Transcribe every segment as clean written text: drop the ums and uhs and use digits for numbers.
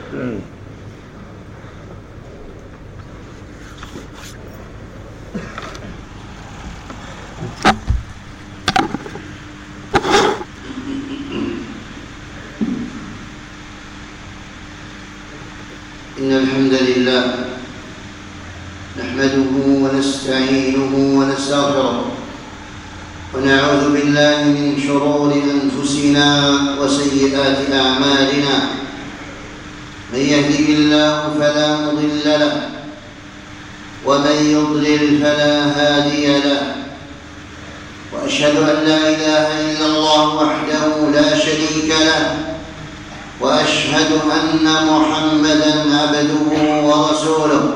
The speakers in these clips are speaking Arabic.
إن الحمد لله نحمده ونستعينه ونستغفره ونعوذ بالله من شرور أنفسنا وسيئات أعمالنا. من يهده الله فلا مضل له ومن يضلل فلا هادي له، وأشهد أن لا إله إلا الله وحده لا شريك له، وأشهد أن محمدًا عبده ورسوله.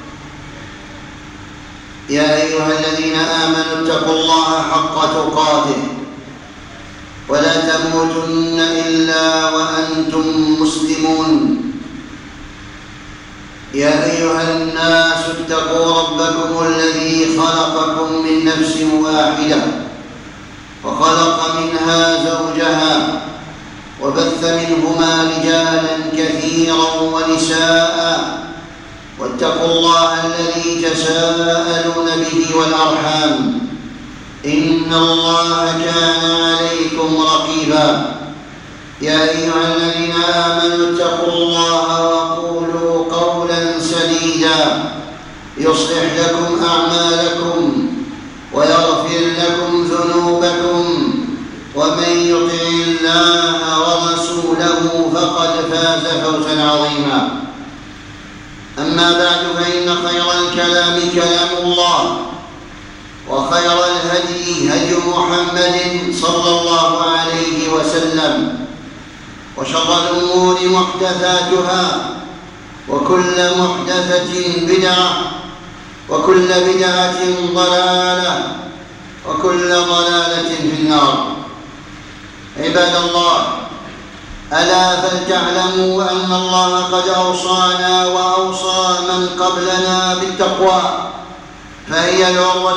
يا أيها الذين آمنوا اتقوا الله حق تقاته ولا تموتن إلا وأنتم مسلمون. يا أيها الناس اتقوا ربكم الذي خلقكم من نفس واحدة وخلق منها زوجها وبث منهما رجالا كثيرا ونساء، واتقوا الله الذي تساءلون به والأرحام، إن الله كان عليكم رقيبا. يا أيها الذين آمنوا اتقوا الله وقولوا قولا سديدا يصلح لكم أعمالكم ويغفر لكم ذنوبكم، ومن يطع الله ورسوله فقد فاز فوزا عظيما. أما بعد، فإن خير الكلام كلام الله، وخير الهدي هدي محمد صلى الله عليه وسلم، وشر الأمور محدثاتها، وكل محدثة بدعة، وكل بدعة ضلالة، وكل ضلالة في النار. عباد الله، ألا فلتعلموا أن الله قد أوصانا وأوصى من قبلنا بالتقوى، فهي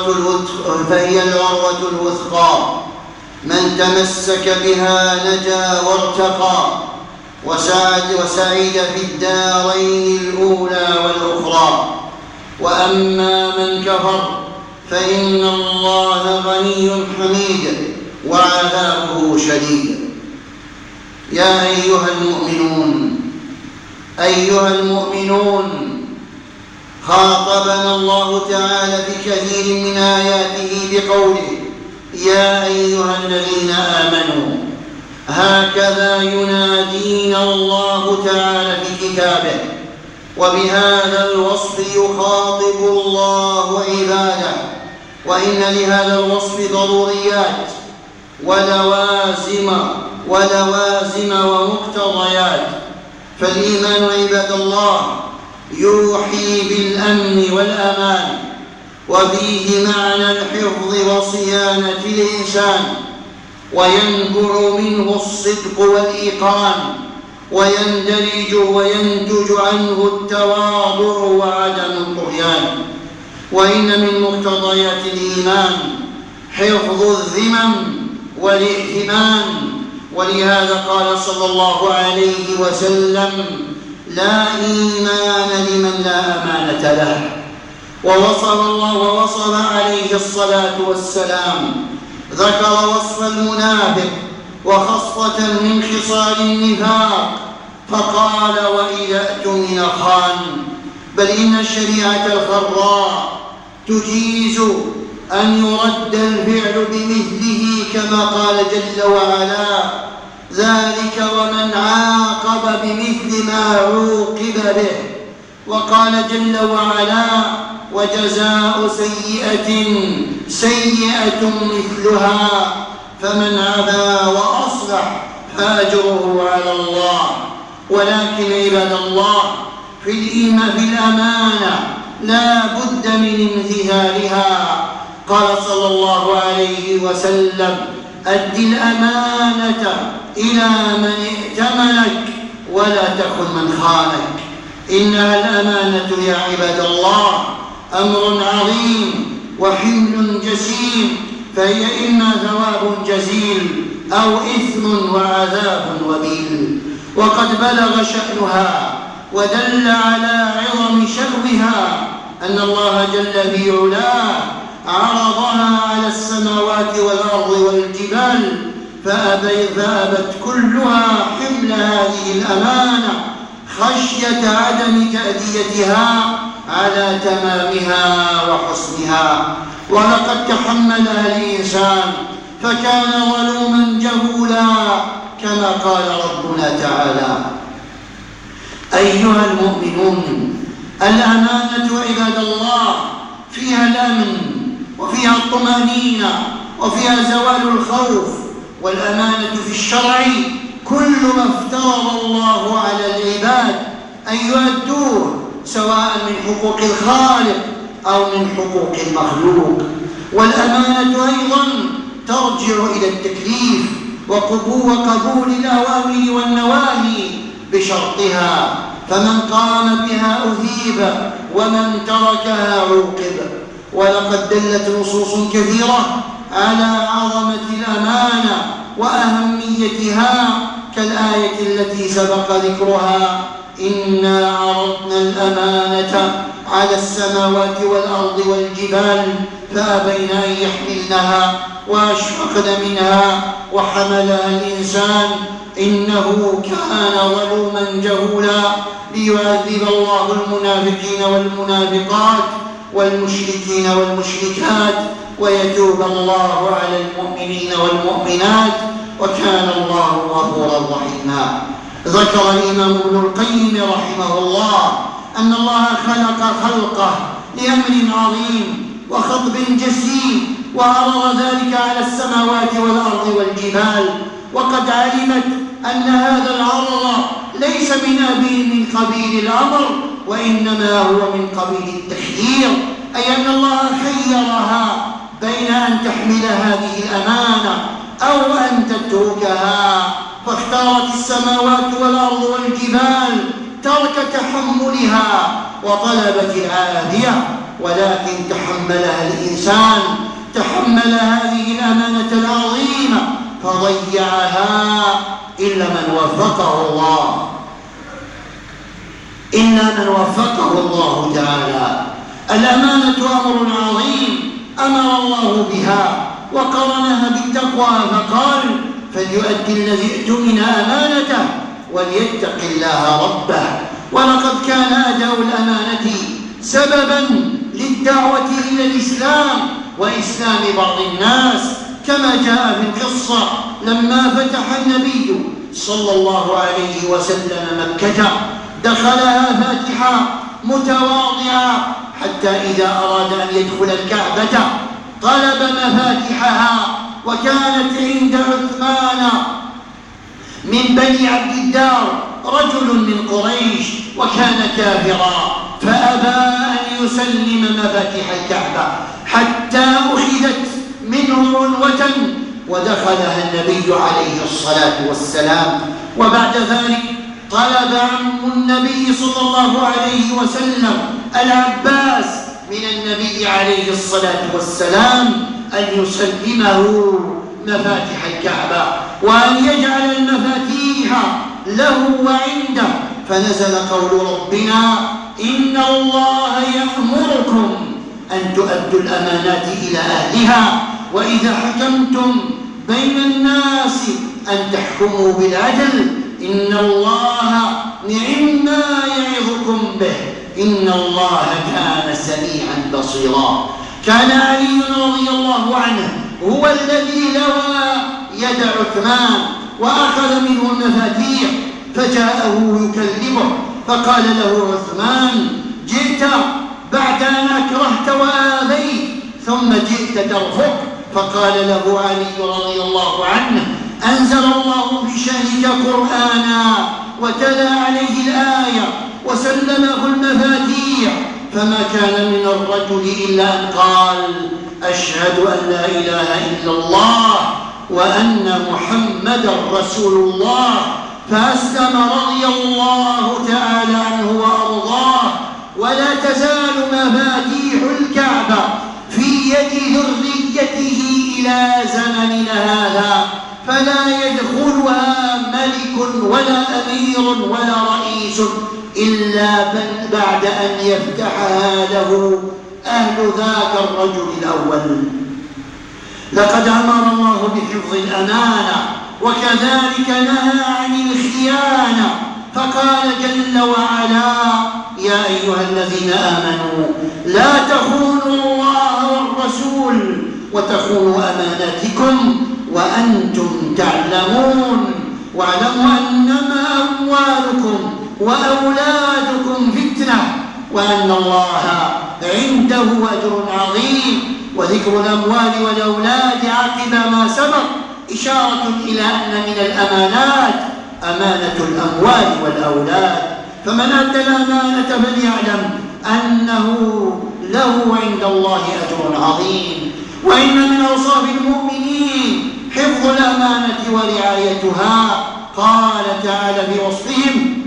العروة الوثقى، من تمسك بها نجا وارتقى وسعيد في الدارين الأولى والأخرى. وأما من كفر فإن الله غني حميد وعذابه شديد. يا أيها المؤمنون، خاطبنا الله تعالى في كثير من آياته بقوله: يا أيها الذين آمنوا. هكذا ينادينا الله تعالى في كتابه، وبهذا الوصف يخاطب الله عباده. وإن لهذا الوصف ضروريات ولوازم ومقتضيات. فالإيمان عباد الله يوحي بالأمن والأمان، وفيه معنى الحفظ وصيانة الإنسان، وينبع منه الصدق والإيقان، وينتج عنه التواضع وعدم الطغيان. وإن من مقتضيات الإيمان حفظ الذمم والائتمان، ولهذا قال صلى الله عليه وسلم: لا إيمان لمن لا أمانة له. ووصف عليه الصلاة والسلام، ذكر وصف المنافق وخصلة من خصال النفاق، فقال: وإذا اؤتمن خان. بل إن الشريعة الخراء تجيز أن يرد الفعل بمثله، كما قال جل وعلا: ذلك ومن عاقب بمثل ما عوقب به. وقال جل وعلا: وجزاء سيئة مثلها، فمن عفا وأصلح فأجره على الله. ولكن عباد الله، في الأمانة لا بد من امتثالها. قال صلى الله عليه وسلم: أد الأمانة إلى من ائتمنك ولا تخن من خانك. إنها الأمانة يا عباد الله أمر عظيم وحمل جسيم، فهي إما ثواب جزيل أو إثم وعذاب وبيل. وقد بلغ شأنها ودل على عظم شأنها أن الله جل في علاه عرضها على السماوات والأرض والجبال فأبت كلها حمل هذه الأمانة خشية عدم تأديتها على تمامها وحسنها. ولقد تحملها الإنسان فكان ظلوما جهولا كما قال ربنا تعالى: أيها المؤمنون، الأمانة عباد الله فيها الأمن وفيها الطمأنينة وفيها زوال الخوف. والأمانة في الشرع كل ما افترض الله على العباد أن يؤدوه سواء من حقوق الخالق أو من حقوق المخلوق. والأمانة أيضا ترجع إلى التكليف وقبول الأوامر والنواهي بشرطها، فمن قام بها أثيب ومن تركها عوقب. ولقد دلت نصوص كثيرة على عظمة الأمانة وأهميتها كالآية التي سبق ذكرها: إنا عرضنا الأمانة على السماوات والأرض والجبال فأبين أن يحملنها وأشفقن منها وحملها الإنسان إنه كان ظلوما جهولا، ليعذب الله المنافقين والمنافقات والمشركين والمشركات ويتوب الله على المؤمنين والمؤمنات وكان الله غفورا رحيما. ذكر الإمام ابن القيم رحمه الله أن الله خلق خلقه لأمر عظيم وخطب جسيم وعرض ذلك على السماوات والأرض والجبال، وقد علمت أن هذا العرض ليس من قبيل الأمر وإنما هو من قبيل التخيير، أي أن الله خيرها بين أن تحمل هذه الأمانة أو أن تتركها، فاختارت السماوات والأرض والجبال ترك تحملها وطلبت العافية، ولكن تحملها الإنسان، تحمل هذه الأمانة العظيمة فضيعها إلا من وفقه الله تعالى. الأمانة أمر عظيم أمر الله بها وقرنها بالتقوى فقال: فليؤدي الذي ائتمن أمانته وليتق الله ربه. ولقد كان أداء الأمانة سببا للدعوة إلى الإسلام وإسلام بعض الناس، كما جاء في القصة لما فتح النبي صلى الله عليه وسلم مكة دخلها فاتحا متواضعا، حتى إذا أراد أن يدخل الكعبة طلب مفاتحها، وكانت عند عثمان من بني عبد الدار رجل من قريش وكان كافرا فأبى أن يسلم مفاتيح الكعبة حتى أخذت منه عنوة ودخلها النبي عليه الصلاة والسلام. وبعد ذلك طلب عم النبي صلى الله عليه وسلم العباس من النبي عليه الصلاة والسلام أن يسلمه مفاتيح الكعبة وأن يجعل المفاتيح له وعنده، فنزل قول ربنا: إن الله يأمركم أن تؤدوا الأمانات إلى أهلها وإذا حكمتم بين الناس أن تحكموا بالعدل إن الله نعما يعظكم به إن الله كان سميعا بصيرا. كان علي رضي الله عنه هو الذي لوى يد عثمان وأخذ منه المفاتيح، فجاءه يكلمه فقال له عثمان: جئت بعد أن أكرهت وآذيت ثم جئت ترفق. فقال له علي رضي الله عنه: أنزل الله في شأنك قرآنا وتلا عليه الآية وسلمه المفاتيح، فما كان من الرجل إلا أن قال: أشهد أن لا إله إلا الله وأن محمدا رسول الله، فأسلم رضي الله تعالى عنه وأرضاه. ولا تزال مفاتيح الكعبة في يد ذريته إلى زمننا هذا، فلا يدخلها ملك ولا أمير ولا رئيس إلا بعد أن يفتحها له أهل ذاك الرجل الأول. لقد أمر الله بحفظ الأمانة وكذلك نهى عن الخيانة، فقال جل وعلا: يا أيها الذين آمنوا لا تخونوا الله والرسول وتخونوا أماناتكم وأنتم تعلمون، واعلموا أنما أموالكم وأولادكم فتنة وأن الله عنده أجر عظيم. وذكر الأموال والأولاد عقب ما سبق إشارة إلى أن من الأمانات أمانة الأموال والأولاد، فمن أدى الأمانة فليعلم أنه له عند الله أجر عظيم. وإن من أوصاف المؤمنين حفظ الأمانة ورعايتها. قال تعالى بوصفهم: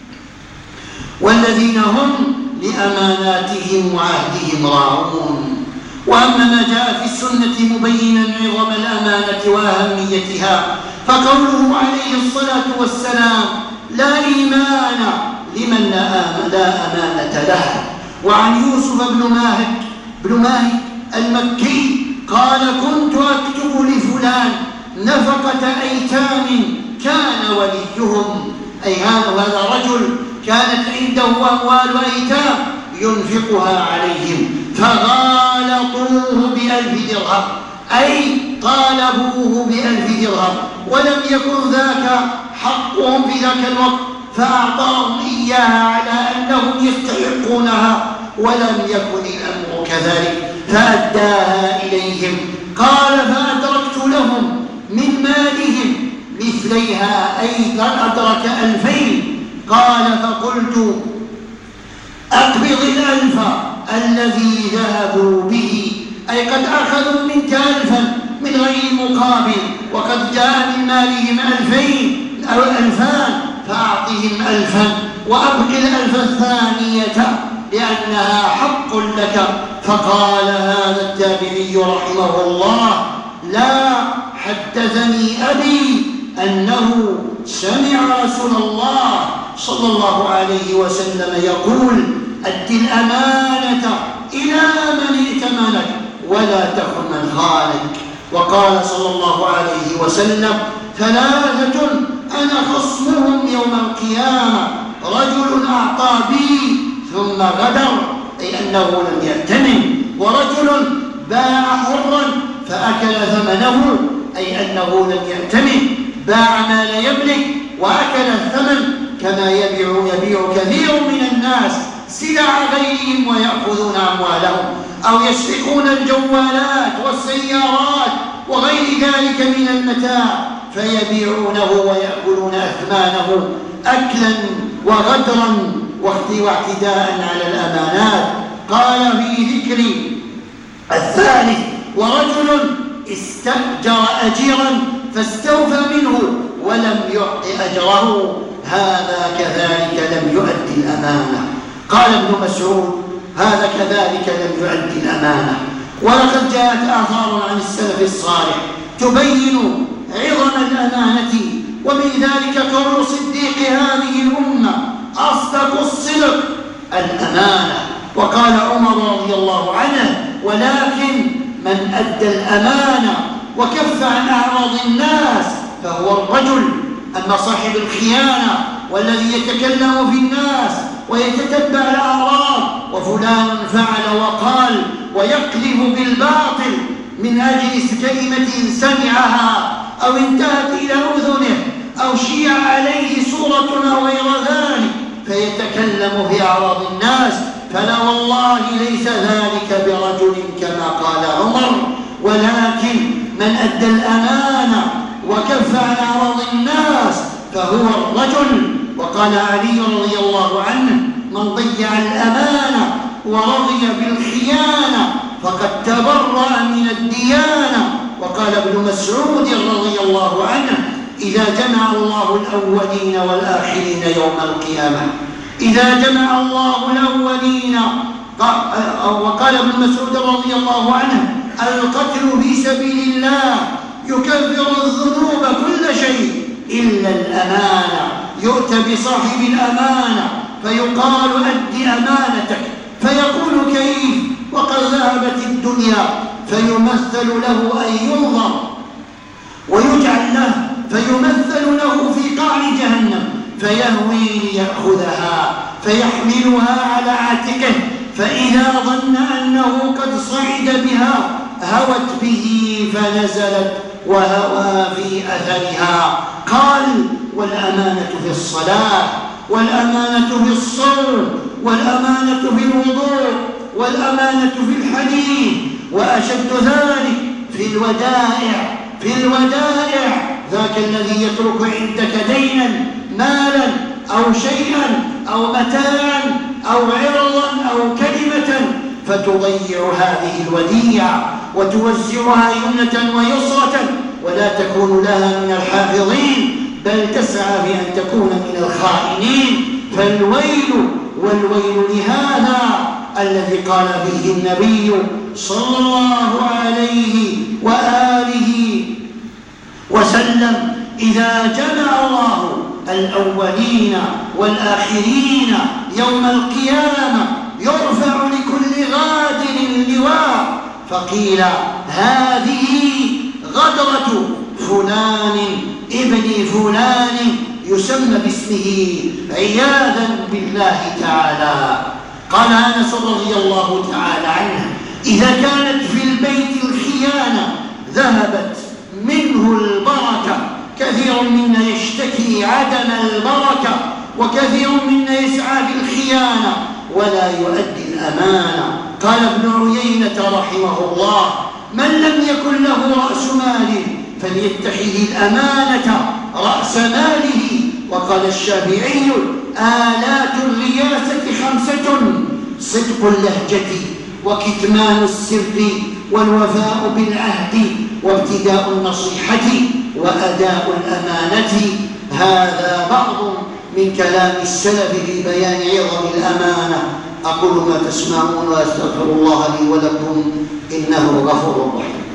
والذين هم لأماناتهم وعهدهم راعون. وأما ما جاء في السنة مبينا عظم الأمانة وأهميتها فقوله عليه الصلاة والسلام: لا إيمان لمن لا أمانة له. وعن يوسف بن ماهك المكي قال: كنت أكتب لفلان نفقة أيتام كان وليهم، أي هذا رجل كانت عنده أموال أيتام ينفقها عليهم، فغالطوه ب1000 درهم، أي طالبوه ب1000 درهم، ولم يكن ذاك حقهم في ذاك الوقت، فأعطاهم إياها على أنهم يستحقونها، ولم يكن الأمر كذلك فأداها إليهم. قال: فأدركت لهم من مالهم مثليها، أي أدرك 2000. قال: فقلت: أقبض 1000 الذي ذهبوا به، أي قد أخذوا منك 1000 من غير مقابل، وقد جاء من مالهم 2000 أو 2000، فأعطهم 1000 وأبق 1000 الثانية لأنها حق لك. فقال هذا التابعي رحمه الله: لا، حدثني أبي أنه سمع رسول الله صلى الله عليه وسلم يقول: أد الأمانة إلى من ائتمنك ولا تخن من خانك. وقال صلى الله عليه وسلم: 3 أنا خصمهم يوم القيامة: رجل أعطى بي ثم غدر، أي أنه لم يأتمن، ورجل باع حرا فأكل ثمنه، أي أنه لم يأتمن، باع ما لا يملك وأكل الثمن، كما يبيع كثير من الناس سلع غيرهم ويأخذون أموالهم، أو يسرقون الجوالات والسيارات وغير ذلك من المتاع فيبيعونه ويأكلون أثمانه أكلا وغدرا واعتداء على الأمانات. قال في ذكر الثالث: ورجل استأجر أجيرا فاستوفى منه ولم يعط أجره، هذا كذلك لم يؤدي الأمانة. قال ابن مسعود: هذا كذلك لم يؤدي الأمانة. ولقد جاءت آثار عن السلف الصالح تبين عظم الأمانة، ومن ذلك قول صديق هذه الأمة: أصدق الصدق الأمانة. وقال عمر رضي الله عنه: ولكن من أدى الأمانة وكف عن أعراض الناس فهو الرجل. أما صاحب الخيانة والذي يتكلم في الناس ويتتبع الأعراض، وفلان فعل وقال ويقذف بالباطل من أجل كلمة سمعها أو انتهت إلى أذنه أو شيع عليه صورة أو غير ذلك فيتكلم في أعراض الناس، فلا والله ليس ذلك برجل كما قال عمر، ولكن من أدى الأمانة وكف عن أعراض الناس فهو الرجل. وقال علي رضي الله عنه: من ضيع الأمانة ورضي بالخيانة فقد تبرأ من الديانة. وقال ابن مسعود رضي الله عنه: إذا جمع الله الأولين والآخرين يوم القيامة، إذا جمع الله الأولين. وقال ابن مسعود رضي الله عنه: القتل في سبيل الله يكفر الذنوب كل شيء إلا الأمانة، يؤتى بصاحب الأمانة فيقال أد أمانتك، فيقول كيف وقد ذهبت الدنيا، فيمثل له أن ينظر ويجعل له، فيمثل له في قعر جهنم، فيهوي ليأخذها فيحملها على عاتقه، فإذا ظن أنه قد صعد بها هوت به فنزلت وهوى في أثرها. قال: والأمانة في الصلاة، والأمانة في الصوم، والأمانة في الوضوء، والأمانة في الحديث، وأشد ذلك في الودائع. في الودائع ذاك الذي يترك عندك دينا، مالا أو شيئا أو متاعا أو عرضا أو كلمة، فتضيع هذه الوديعة وتوزعها يمنة ويسرة، ولا تكون لها من الحافظين، بل تسعى بأن تكون من الخائنين. فالويل والويل لهذا الذي قال به النبي صلى الله عليه وآله وسلم: إذا جمع الله الأولين والآخرين يوم القيامة يرفع لكل غادر لواء، فقيل: هذه غدرة فلان ابن فلان يسمى باسمه عياذا بالله تعالى. قال أنس رضي الله تعالى عنه: إذا كانت في البيت الخيانة ذهبت منه البركة. كثير منا يشتكي عدم البركة، وكثير منا يسعى في الخيانة ولا يؤدي الأمانة. قال ابن عيينة رحمه الله: من لم يكن له رأس مال فليتخذ الأمانة رأس ماله. وقال الشافعي: آلات الرياسة 5: صدق اللهجة، وكتمان السر، والوفاء بالعهد، وابتداء النصيحة، وأداء الأمانة. هذا بعض من كلام السلف في بيان عظم الأمانة. أقول ما تسمعون وأستغفر الله لي ولكم إنه غفور رحيم.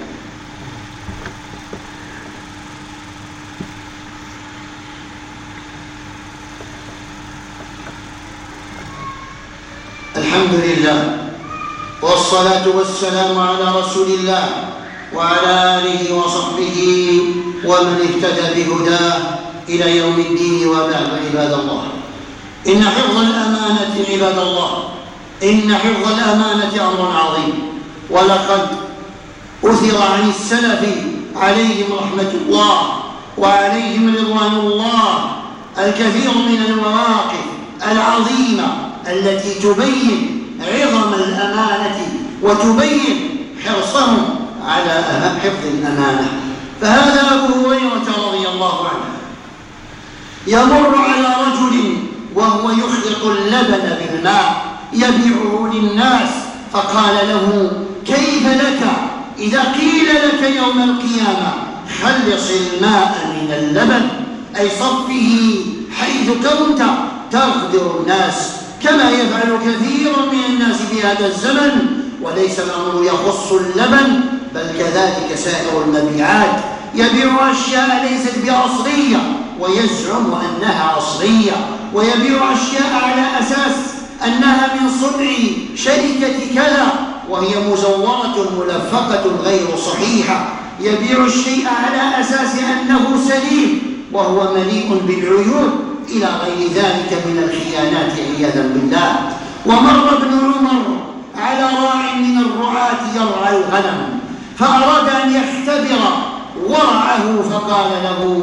الحمد لله، والصلاة والسلام على رسول الله وعلى آله وصحبه ومن اهتدى بهداه إلى يوم الدين. وبعد، عباد الله، إن حفظ الأمانة عباد الله إن حفظ الأمانة أمر عظيم، ولقد أثر عن السلف عليهم رحمة الله وعليهم رضوان الله الكثير من المواقف العظيمة التي تبين عظم الأمانة وتبين حرصهم على حفظ الأمانة. فهذا أبو هريرة رضي الله عنه يمر على رجل وهو يخلط اللبن بالماء يبيعه للناس، فقال له: كيف لك إذا قيل لك يوم القيامة خلص الماء من اللبن، أي صفه حيث كنت تغدر الناس، كما يفعل كثير من الناس في هذا الزمن. وليس الأمر يخص اللبن، بل كذلك سائر المبيعات، يبيع أشياء ليست بأصلية ويزعم أنها أصلية، ويبيع أشياء على أساس أنها من صنع شركة كذا وهي مزورة ملفقة غير صحيحة، يبيع الشيء على أساس أنه سليم وهو مليء بالعيوب، إلى غير ذلك من الخيانات عياذا بالله. ومر ابن عمر على راع من الرعاة يرعى الغنم، فأراد أن يختبر ورعه، فقال له: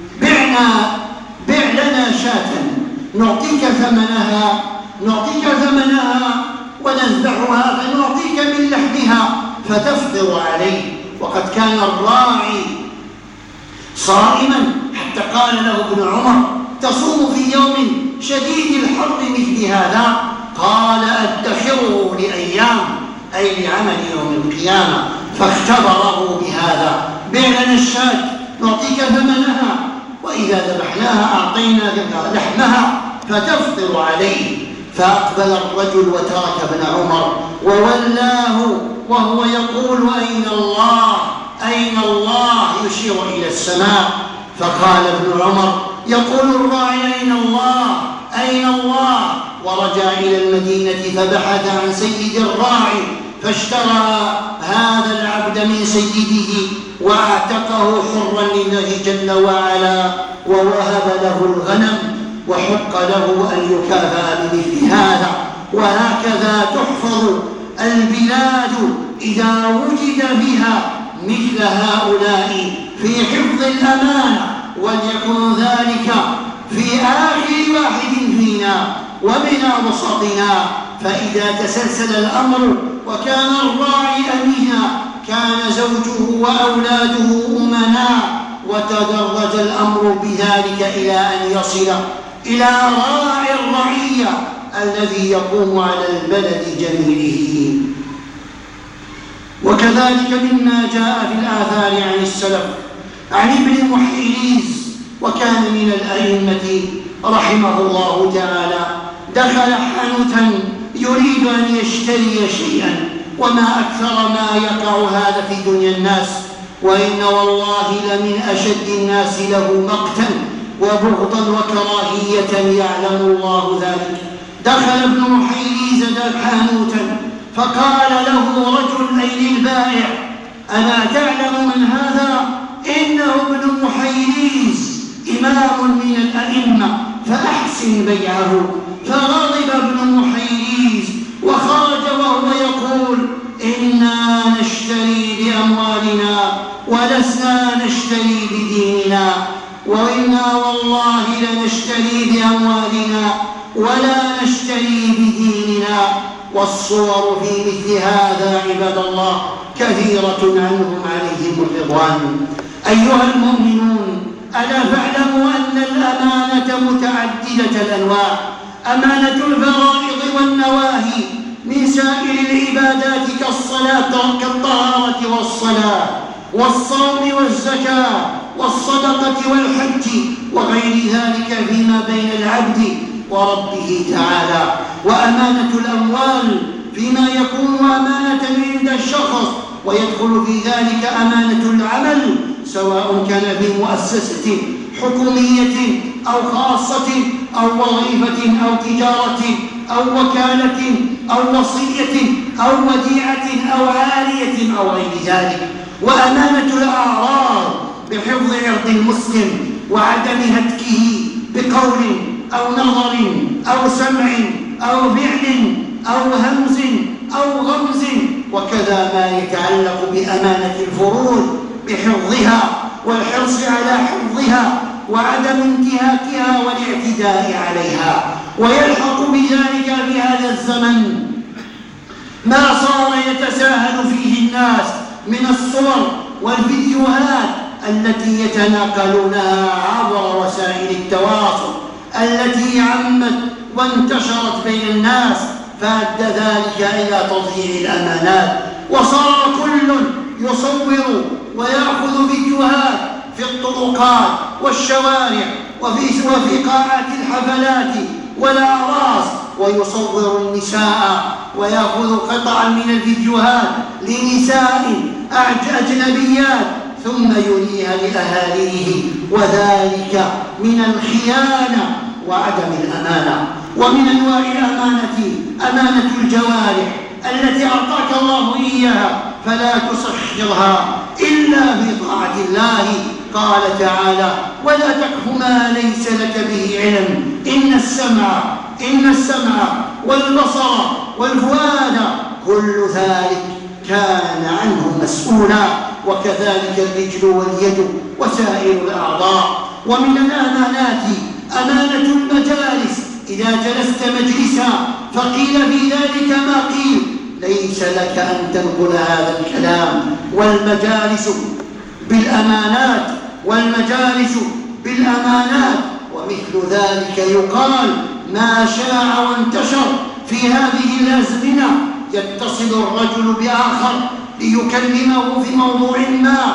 بع لنا شاة نعطيك ثمنها ونذبحها فنعطيك من لحمها فتفطر عليه. وقد كان الراعي صائما، حتى قال له ابن عمر: تصوم في يوم شديد الحر مثل هذا؟ قال: أدخره لأيام، أي لعمل يوم القيامة. فاختبره بهذا: بع لنا الشاة نعطيك ثمنها، وإذا ذبحناها أعطينا لحمها فتفطر عليه. فأقبل الرجل وترك ابن عمر وولاه وهو يقول: أين الله؟ أين الله؟ يشير إلى السماء. فقال ابن عمر: يقول الراعي: أين الله؟ أين الله؟ ورجع إلى المدينة فبحث عن سيد الراعي فاشترى هذا العبد من سيده واعتقه حرا لله جل وعلا ووهب له الغنم وحق له أن يكافأ بمثل هذا. وهكذا تحفظ البلاد إذا وجد بها مثل هؤلاء في حفظ الأمانة، وليكن ذلك في آخر واحد فينا ومن أوسطنا. فإذا تسلسل الأمر وكان الراعي أمينا كان زوجه وأولاده أمناء، وتدرج الأمر بذلك إلى أن يصل إلى راعي الرعية الذي يقوم على البلد جميله. وكذلك مما جاء في الآثار عن السلف عن ابن محيريز وكان من الأئمة رحمه الله تعالى، دخل حانوتا يريد أن يشتري شيئا، وما أكثر ما يقع هذا في دنيا الناس، وإن والله لمن أشد الناس له مقتا وبغضا وكراهية يعلم الله ذلك. دخل ابن محيريز حانوتا فقال له رجل أي للبائع: ألا تعلم من هذا؟ إنه ابن محيريز إمام من الأئمة فأحسن بيعه. فغضب ابن محيريز وخرج وهو يقول: إنا نشتري بأموالنا ولسنا نشتري بديننا، وإنا والله لنشتري بأموالنا ولا نشتري بديننا. والصور في مثل هذا عباد الله كثيرة عنهم عليهم الرضوان. أيها المؤمنون، ألا فاعلموا أن الأمانة متعددة الأنواع: أمانة الفرائض والنواهي من سائر العبادات كالطهارة والصلاة والصوم والزكاة والصدقة والحج وغير ذلك فيما بين العبد وربه تعالى. وأمانة الأموال فيما يكون أمانة عند الشخص، ويدخل في ذلك أمانة العمل سواء كان في مؤسسة حكومية أو خاصة أو وظيفة أو تجارة أو وكالة أو وصية أو وديعة أو عارية أو غير ذلك. وأمانة الأعراض بحفظ عرض المسلم وعدم هتكه بقول أو نظر أو سمع أو فعل أو همز أو غمز. وكذا ما يتعلق بأمانة الفروض بحفظها والحرص على حفظها وعدم انتهاكها والاعتداء عليها. ويلحق بذلك في هذا الزمن ما صار يتساهل فيه الناس من الصور والفيديوهات التي يتناقلونها عبر وسائل التواصل التي عمت وانتشرت بين الناس، فأدى ذلك إلى تضييع الأمانات. وصار كل يصور ويأخذ فيديوهات في الطرقات والشوارع وفي قاعات الحفلات والأعراس، ويصور النساء ويأخذ قطعا من الفيديوهات لنساء أجنبيات ثم يريها لأهاليه، وذلك من الخيانة وعدم الأمانة. ومن أنواع الأمانة أمانة الجوارح التي أعطاك الله إياها فلا تسخرها إلا بطاعة الله. قال تعالى: ولا تقف ما ليس لك به علم إن السمع والبصر والفؤاد كل ذلك كان عنه مسؤولا، وكذلك الرجل واليد وسائر الأعضاء. ومن الأمانات أمانة المجالس، إذا جلست مجلسا فقيل في ذلك ما قيل ليس لك أن تنقل هذا الكلام. والمجالس بالأمانات ومثل ذلك يقال ما شاع وانتشر في هذه الأزمنة. يتصل الرجل بآخر ليكلمه في موضوع ما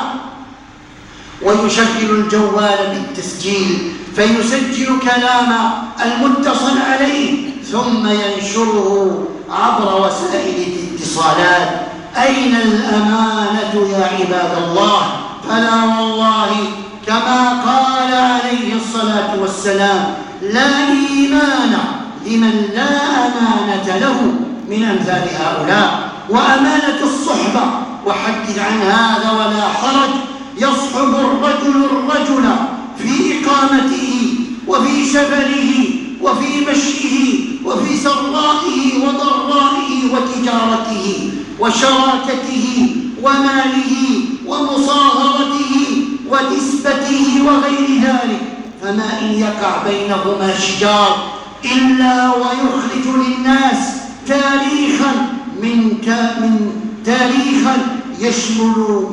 ويشغل الجوال بالتسجيل فيسجل كلام المتصل عليه ثم ينشره عبر وسائل الاتصالات. أين الأمانة يا عباد الله؟ فلا والله كما قال عليه الصلاة والسلام: لا لمن لا أمانة له من أمثال هؤلاء. وأمانة الصحبة، وحدث عن هذا ولا حرج، يصحب الرجل الرجل في إقامته وفي سفره وفي مشيه وفي سرائه وضرائه وتجارته وشراكته وماله ومصاهرته ونسبته وغير ذلك. فما إن يقع بينهما شجار إلا ويخرج للناس تاريخا يشمل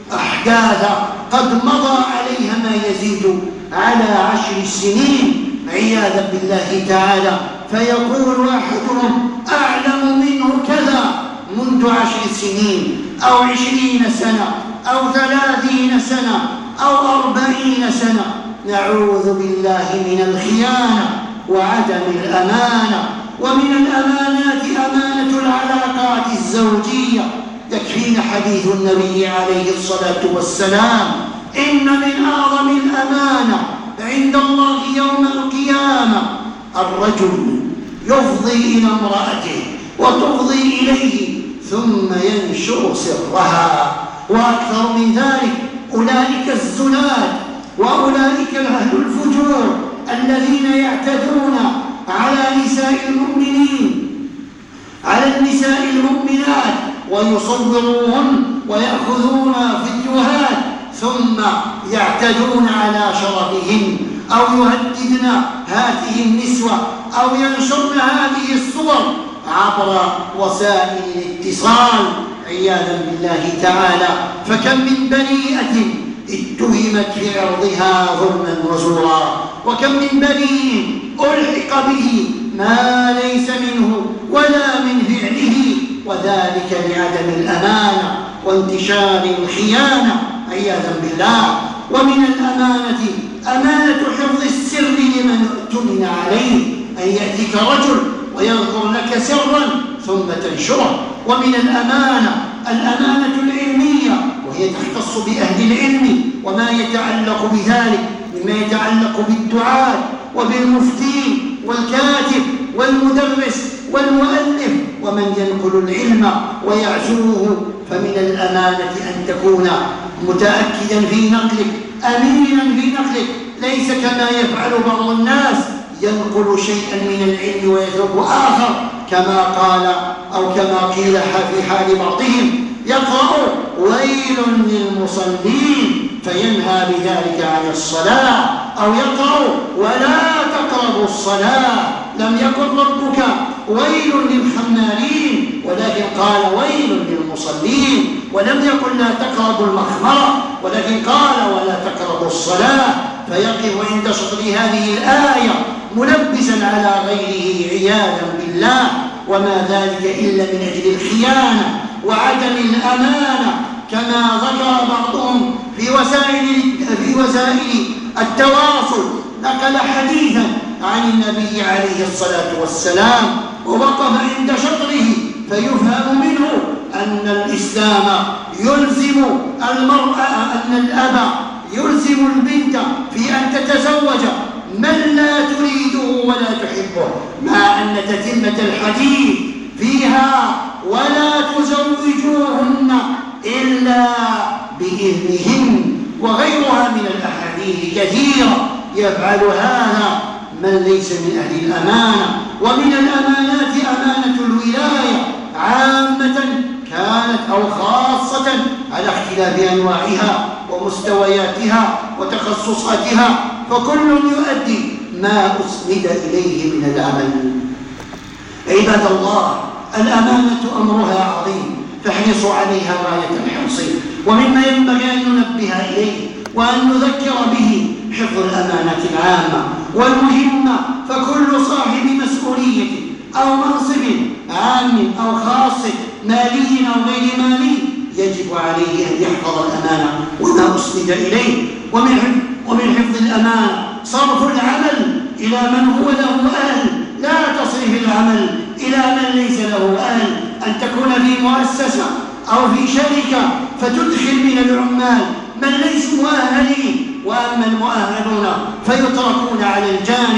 أحداثا قد مضى عليها ما يزيد على 10 سنين عياذا بالله تعالى. فيقول أحدهم أعلم منه كذا منذ 10 سنين أو 20 سنة أو 30 سنة أو 40 سنة. نعوذ بالله من الخيانة وعدم الأمانة. ومن الأمانات أمانة العلاقات الزوجية. يكفينا حديث النبي عليه الصلاة والسلام: إن من أعظم الأمانة عند الله يوم القيامة الرجل يفضي إلى امرأته وتفضي إليه ثم ينشر سرها. وأكثر من ذلك أولئك الزناد وأولئك أهل الفجور الذين يعتدون على نساء المؤمنين، على النساء المؤمنات، ويصورون ويأخذون فيديوهات ثم يعتدون على شرفهن أو يهددن هذه النسوة أو ينشرن هذه الصور عبر وسائل الاتصال عياذا بالله تعالى. فكم من بريئة اتهمت في عرضها ظلما وزورا، وكم من بريء ألحق به ما ليس منه ولا من فعله، وذلك لعدم الأمانة وانتشار الخيانة عياذا بالله. ومن الأمانة أمانة حفظ السر لمن اؤتمن عليه، أن يأتيك رجل ويذكر لك سرا ثم تنشره. ومن الأمانة الأمانة العلمية، وهي تختص بأهل العلم وما يتعلق بذلك مما يتعلق بالدعاة وبالمفتين والكاتب والمدرس والمؤلف ومن ينقل العلم ويعزوه. فمن الأمانة أن تكون متأكدا في نقلك، أمينا في نقلك، ليس كما يفعل بعض الناس ينقل شيئا من العلم ويترك آخر، كما قال أو كما قيل في حال بعضهم يقرأ ويل للمصلين فينهى بذلك عن الصلاة، أو يقرأ ولا تقربوا الصلاة. لم يقل ربك ويل للخمارين ولكن قال ويل للمصلين، ولم يقل لا تقربوا المخمرة ولكن قال ولا تقربوا الصلاة. فيقف عند شطر هذه الآية ملبسا على غيره عياذا بالله، وما ذلك إلا من أجل الخيانة وعدم الأمانة، كما ذكر بعضهم في وسائل التواصل. نقل حديثا عن النبي عليه الصلاة والسلام ووقف عند شطره، فيفهم منه أن الإسلام يلزم المرأة، أن الأب يلزم البنت في أن تتزوج من لا تريده ولا تحبه، مع أن تتمة الحديث فيها ولا تزوجوهن إلا بإذنهن، وغيرها من الأحاديث كثيرة يفعل هذا من ليس من أهل الأمانة. ومن الأمانات أمانة الولاية عامة كانت أو خاصة على اختلاف أنواعها ومستوياتها وتخصصاتها، فكل يؤدي ما أسند إليه من العمل. عباد الله، الأمانة أمرها عظيم، فاحرصوا عليها غاية الحرص. ومما ينبغي أن ننبه إليه وأن نذكر به حفظ الأمانات العامة والمهمة. فكل صاحب مسؤولية أو منصب عام أو خاص مالي أو غير مالي يجب عليه أن يحفظ الأمانة وما أسند إليه. ومن حفظ الأمانة صرف العمل إلى من هو له أهل، لا تصرف العمل إلى من ليس له أهل. أن تكون في مؤسسة أو في شركة فتدخل من العمال من ليسوا مؤهلين، وأما المؤهلون فيتركون على الجانب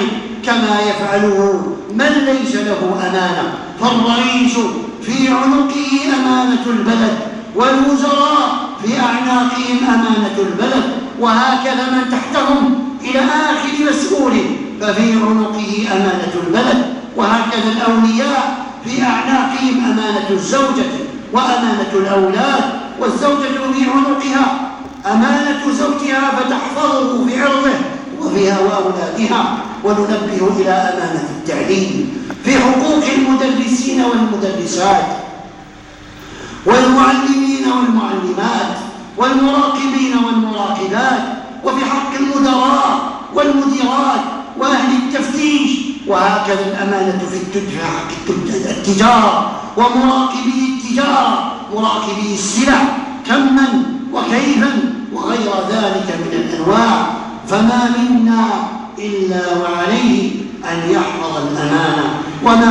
كما يفعله من ليس له أمانة. فالرئيس في عنقه أمانة البلد، والوزراء في أعناقهم أمانة البلد، وهكذا من تحتهم إلى آخر مسؤول ففي عنقه أمانة البلد. وهكذا الأولياء في أعناقهم أمانة الزوجة وأمانة الأولاد، والزوجة في عنقها أمانة زوجها فتحفظه في عرضه وفيها وأولادها. وننبه إلى أمانة التعليم في حقوق المدرسين والمدرسات والمعلمين والمعلمات والمراقبين والمراقبات، وفي حق المدراء والمديرات وأهل التفتيش. وهكذا الأمانة في حق التجارة ومراقبي التجارة، مراقبي السلع كما وكيفا وغير ذلك من الأنواع. فما منا إلا وعليه أن يحفظ الأمانة. وما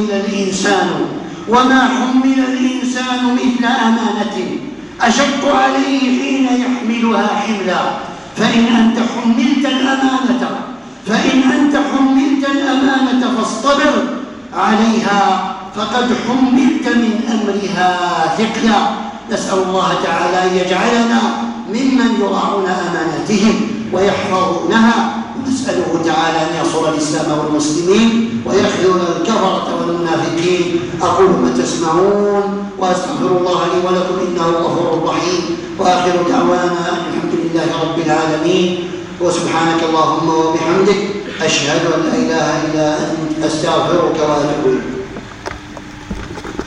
حمل الإنسان مثل أمانة أشق عليه حين يحملها حملا. فإن أنت حملت الأمانة فاصطبر عليها فقد حملت من أمرها ثقلا. نسأل الله تعالى أن يجعلنا ممن يراعون أماناتهم ويحفظونها، ونسأله تعالى أن ينصر الإسلام والمسلمين ويخذل الكفرة والمنافقين. أقول ما تسمعون وأستغفر الله لي ولكم إنه غفور رحيم، وآخر دعوانا أن الحمد لله رب العالمين. وسبحانك اللهم وبحمدك أشهد أن لا إله إلا أنت أستغفرك وأتوب إليك.